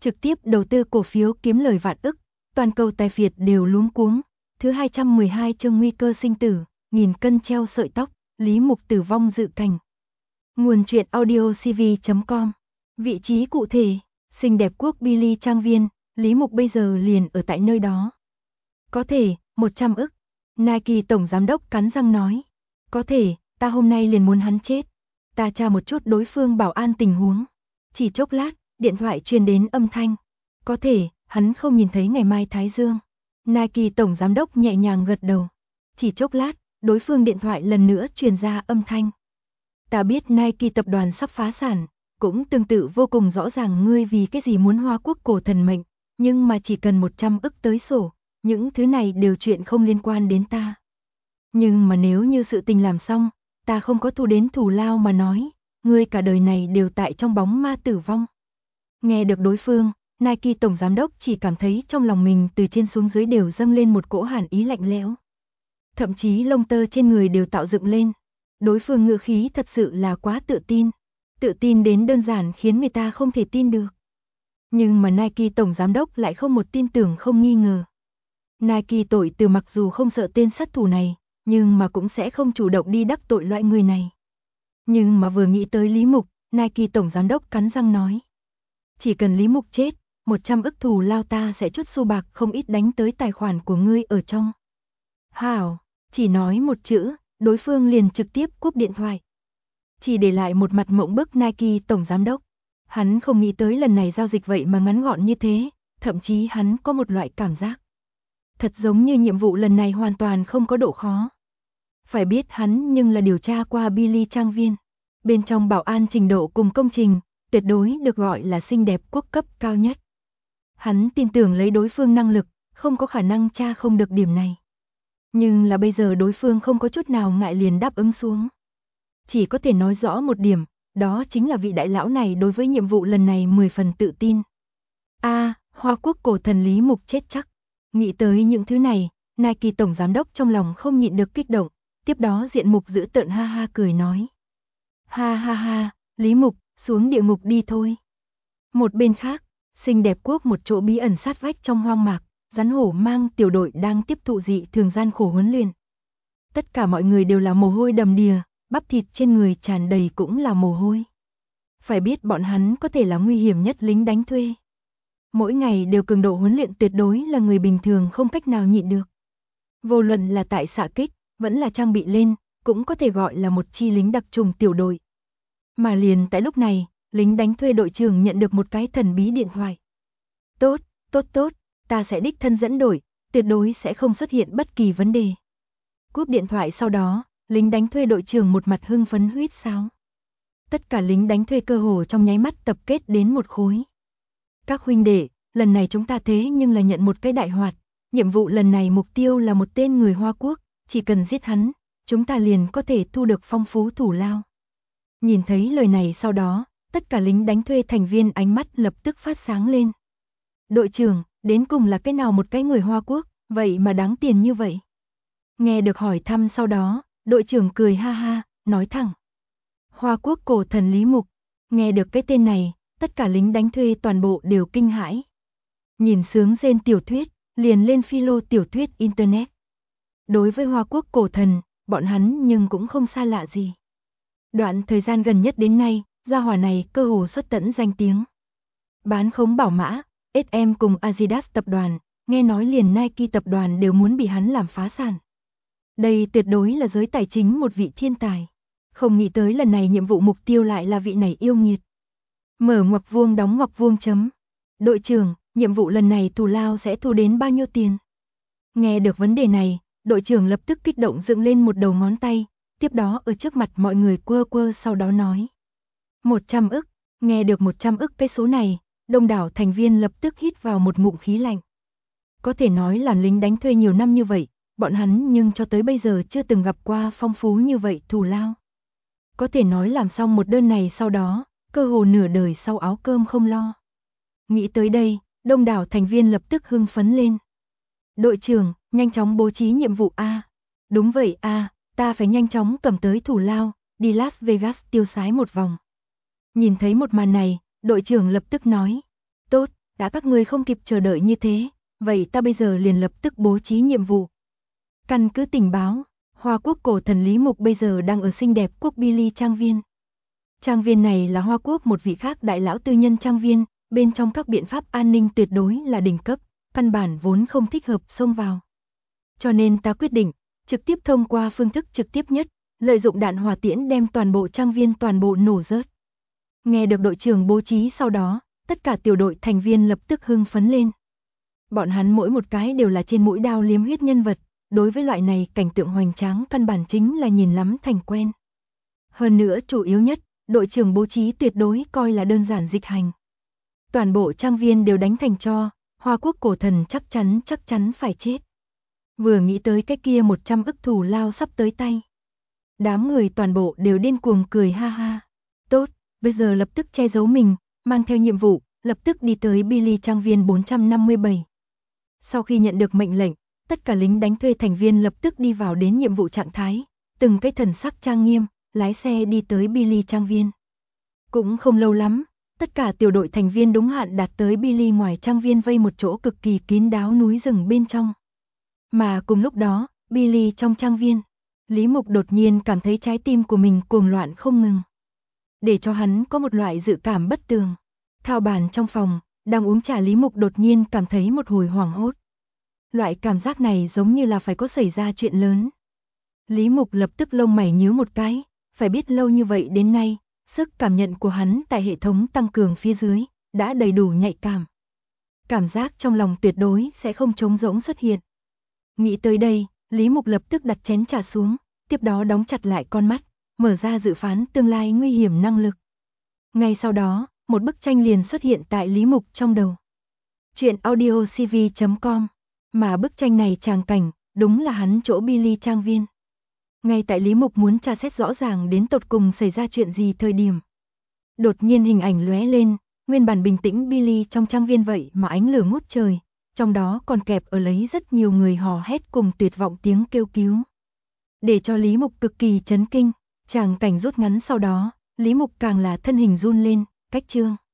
trực tiếp đầu tư cổ phiếu kiếm lời vạn ức, toàn cầu tài phiệt đều luống cuống. Thứ 212 chương nguy cơ sinh tử, nghìn cân treo sợi tóc, Lý Mục tử vong dự cảnh. Nguồn truyện audio cv.com. Vị trí cụ thể, xinh đẹp quốc Billy trang viên, Lý Mục bây giờ liền ở tại nơi đó. Có thể, 100 ức. Nike tổng giám đốc cắn răng nói. Có thể, ta hôm nay liền muốn hắn chết. Ta tra một chút đối phương bảo an tình huống. Chỉ chốc lát, điện thoại truyền đến âm thanh. Có thể, hắn không nhìn thấy ngày mai Thái Dương. Nike tổng giám đốc nhẹ nhàng gật đầu. Chỉ chốc lát, đối phương điện thoại lần nữa truyền ra âm thanh. Ta biết Nike tập đoàn sắp phá sản, cũng tương tự vô cùng rõ ràng ngươi vì cái gì muốn Hoa Quốc cổ thần mệnh, nhưng mà chỉ cần 100 ức tới sổ, những thứ này đều chuyện không liên quan đến ta. Nhưng mà nếu như sự tình làm xong, ta không có thu đến thù lao mà nói, ngươi cả đời này đều tại trong bóng ma tử vong. Nghe được đối phương, Nike tổng giám đốc chỉ cảm thấy trong lòng mình từ trên xuống dưới đều dâng lên một cỗ hàn ý lạnh lẽo. Thậm chí lông tơ trên người đều tạo dựng lên. Đối phương ngữ khí thật sự là quá tự tin đến đơn giản khiến người ta không thể tin được. Nhưng mà Nike tổng giám đốc lại không một tin tưởng không nghi ngờ. Nike tội từ mặc dù không sợ tên sát thủ này, nhưng mà cũng sẽ không chủ động đi đắc tội loại người này. Nhưng mà vừa nghĩ tới Lý Mục, Nike tổng giám đốc cắn răng nói. Chỉ cần Lý Mục chết, 100 ức thù lao ta sẽ chút xu bạc không ít đánh tới tài khoản của ngươi ở trong. Hảo, chỉ nói một chữ, đối phương liền trực tiếp cúp điện thoại. Chỉ để lại một mặt mộng bức Nike tổng giám đốc. Hắn không nghĩ tới lần này giao dịch vậy mà ngắn gọn như thế, thậm chí hắn có một loại cảm giác. Thật giống như nhiệm vụ lần này hoàn toàn không có độ khó. Phải biết hắn nhưng là điều tra qua Billy trang viên. Bên trong bảo an trình độ cùng công trình, tuyệt đối được gọi là xinh đẹp quốc cấp cao nhất. Hắn tin tưởng lấy đối phương năng lực, không có khả năng tra không được điểm này. Nhưng là bây giờ đối phương không có chút nào ngại liền đáp ứng xuống. Chỉ có thể nói rõ một điểm, đó chính là vị đại lão này đối với nhiệm vụ lần này 10 phần tự tin. Hoa Quốc cổ thần Lý Mục chết chắc. Nghĩ tới những thứ này, Nike tổng giám đốc trong lòng không nhịn được kích động, tiếp đó diện mục giữ tợn ha ha cười nói. Ha ha ha, Lý Mục, xuống địa ngục đi thôi. Một bên khác, xinh đẹp quốc một chỗ bí ẩn sát vách trong hoang mạc, rắn hổ mang tiểu đội đang tiếp thụ dị thường gian khổ huấn luyện. Tất cả mọi người đều là mồ hôi đầm đìa, bắp thịt trên người tràn đầy cũng là mồ hôi. Phải biết bọn hắn có thể là nguy hiểm nhất lính đánh thuê. Mỗi ngày đều cường độ huấn luyện tuyệt đối là người bình thường không cách nào nhịn được. Vô luận là tại xạ kích, vẫn là trang bị lên, cũng có thể gọi là một chi lính đặc trùng tiểu đội. Mà liền tại lúc này, lính đánh thuê đội trưởng nhận được một cái thần bí điện thoại. Tốt, ta sẽ đích thân dẫn đội, tuyệt đối sẽ không xuất hiện bất kỳ vấn đề. Cúp điện thoại sau đó, lính đánh thuê đội trưởng một mặt hưng phấn huýt sáo. Tất cả lính đánh thuê cơ hồ trong nháy mắt tập kết đến một khối. Các huynh đệ, lần này chúng ta thế nhưng là nhận một cái đại hoạt, nhiệm vụ lần này mục tiêu là một tên người Hoa Quốc, chỉ cần giết hắn, chúng ta liền có thể thu được phong phú thù lao. Nhìn thấy lời này sau đó, tất cả lính đánh thuê thành viên ánh mắt lập tức phát sáng lên. Đội trưởng, đến cùng là cái nào một cái người Hoa Quốc, vậy mà đáng tiền như vậy? Nghe được hỏi thăm sau đó, đội trưởng cười ha ha, nói thẳng. Hoa Quốc cổ thần Lý Mục, nghe được cái tên này, tất cả lính đánh thuê toàn bộ đều kinh hãi. Nhìn sướng rên tiểu thuyết, liền lên philo tiểu thuyết Internet. Đối với Hoa Quốc cổ thần, bọn hắn nhưng cũng không xa lạ gì. Đoạn thời gian gần nhất đến nay, gia hỏa này cơ hồ xuất tận danh tiếng. Bán khống bảo mã, SM cùng Adidas tập đoàn, nghe nói liền Nike tập đoàn đều muốn bị hắn làm phá sản. Đây tuyệt đối là giới tài chính một vị thiên tài. Không nghĩ tới lần này nhiệm vụ mục tiêu lại là vị này yêu nghiệt. Mở ngoặc vuông đóng ngoặc vuông chấm. Đội trưởng, nhiệm vụ lần này thù lao sẽ thu đến bao nhiêu tiền? Nghe được vấn đề này, đội trưởng lập tức kích động dựng lên một đầu ngón tay, tiếp đó ở trước mặt mọi người quơ quơ sau đó nói. 100 ức, nghe được 100 ức cái số này, đông đảo thành viên lập tức hít vào một ngụm khí lạnh. Có thể nói làm lính đánh thuê nhiều năm như vậy, bọn hắn nhưng cho tới bây giờ chưa từng gặp qua phong phú như vậy thù lao. Có thể nói làm xong một đơn này sau đó, cơ hồ nửa đời sau áo cơm không lo. Nghĩ tới đây, đông đảo thành viên lập tức hưng phấn lên. Đội trưởng, nhanh chóng bố trí nhiệm vụ A. Đúng vậy A, ta phải nhanh chóng cầm tới thù lao, đi Las Vegas tiêu sái một vòng. Nhìn thấy một màn này, đội trưởng lập tức nói. Tốt, đã các ngươi không kịp chờ đợi như thế, vậy ta bây giờ liền lập tức bố trí nhiệm vụ. Căn cứ tình báo, Hoa Quốc cổ thần Lý Mục bây giờ đang ở xinh đẹp quốc Billy trang viên. Trang viên này là Hoa Quốc một vị khác đại lão tư nhân trang viên, bên trong các biện pháp an ninh tuyệt đối là đỉnh cấp, căn bản vốn không thích hợp xông vào. Cho nên ta quyết định, trực tiếp thông qua phương thức trực tiếp nhất, lợi dụng đạn hỏa tiễn đem toàn bộ trang viên toàn bộ nổ rớt. Nghe được đội trưởng bố trí sau đó, tất cả tiểu đội thành viên lập tức hưng phấn lên. Bọn hắn mỗi một cái đều là trên mũi đao liếm huyết nhân vật, đối với loại này cảnh tượng hoành tráng căn bản chính là nhìn lắm thành quen. Hơn nữa chủ yếu nhất, đội trưởng bố trí tuyệt đối coi là đơn giản dịch hành. Toàn bộ trang viên đều đánh thành tro, Hoa Quốc cổ thần chắc chắn phải chết. Vừa nghĩ tới cái kia 100 ức thủ lao sắp tới tay. Đám người toàn bộ đều điên cuồng cười ha ha. Tốt, bây giờ lập tức che giấu mình, mang theo nhiệm vụ, lập tức đi tới Billy trang viên 457. Sau khi nhận được mệnh lệnh, tất cả lính đánh thuê thành viên lập tức đi vào đến nhiệm vụ trạng thái, từng cái thần sắc trang nghiêm, lái xe đi tới Billy trang viên. Cũng không lâu lắm, tất cả tiểu đội thành viên đúng hạn đạt tới Billy ngoài trang viên vây một chỗ cực kỳ kín đáo núi rừng bên trong. Mà cùng lúc đó, Billy trong trang viên, Lý Mục đột nhiên cảm thấy trái tim của mình cuồng loạn không ngừng. Để cho hắn có một loại dự cảm bất tường. Thao bàn trong phòng, đang uống trà Lý Mục đột nhiên cảm thấy một hồi hoảng hốt. Loại cảm giác này giống như là phải có xảy ra chuyện lớn. Lý Mục lập tức lông mày nhíu một cái, phải biết lâu như vậy đến nay, sức cảm nhận của hắn tại hệ thống tăng cường phía dưới, đã đầy đủ nhạy cảm. Cảm giác trong lòng tuyệt đối sẽ không trống rỗng xuất hiện. Nghĩ tới đây, Lý Mục lập tức đặt chén trà xuống, tiếp đó đóng chặt lại con mắt, mở ra dự phán tương lai nguy hiểm năng lực. Ngay sau đó, một bức tranh liền xuất hiện tại Lý Mục trong đầu. Chuyện audiocv.com, mà bức tranh này tràng cảnh, đúng là hắn chỗ Billy trang viên. Ngay tại Lý Mục muốn tra xét rõ ràng đến tột cùng xảy ra chuyện gì thời điểm. Đột nhiên hình ảnh lóe lên, nguyên bản bình tĩnh Billy trong trang viên vậy mà ánh lửa ngút trời, trong đó còn kẹp ở lấy rất nhiều người hò hét cùng tuyệt vọng tiếng kêu cứu. Để cho Lý Mục cực kỳ chấn kinh, tràng cảnh rút ngắn sau đó, Lý Mục càng là thân hình run lên, cách chương.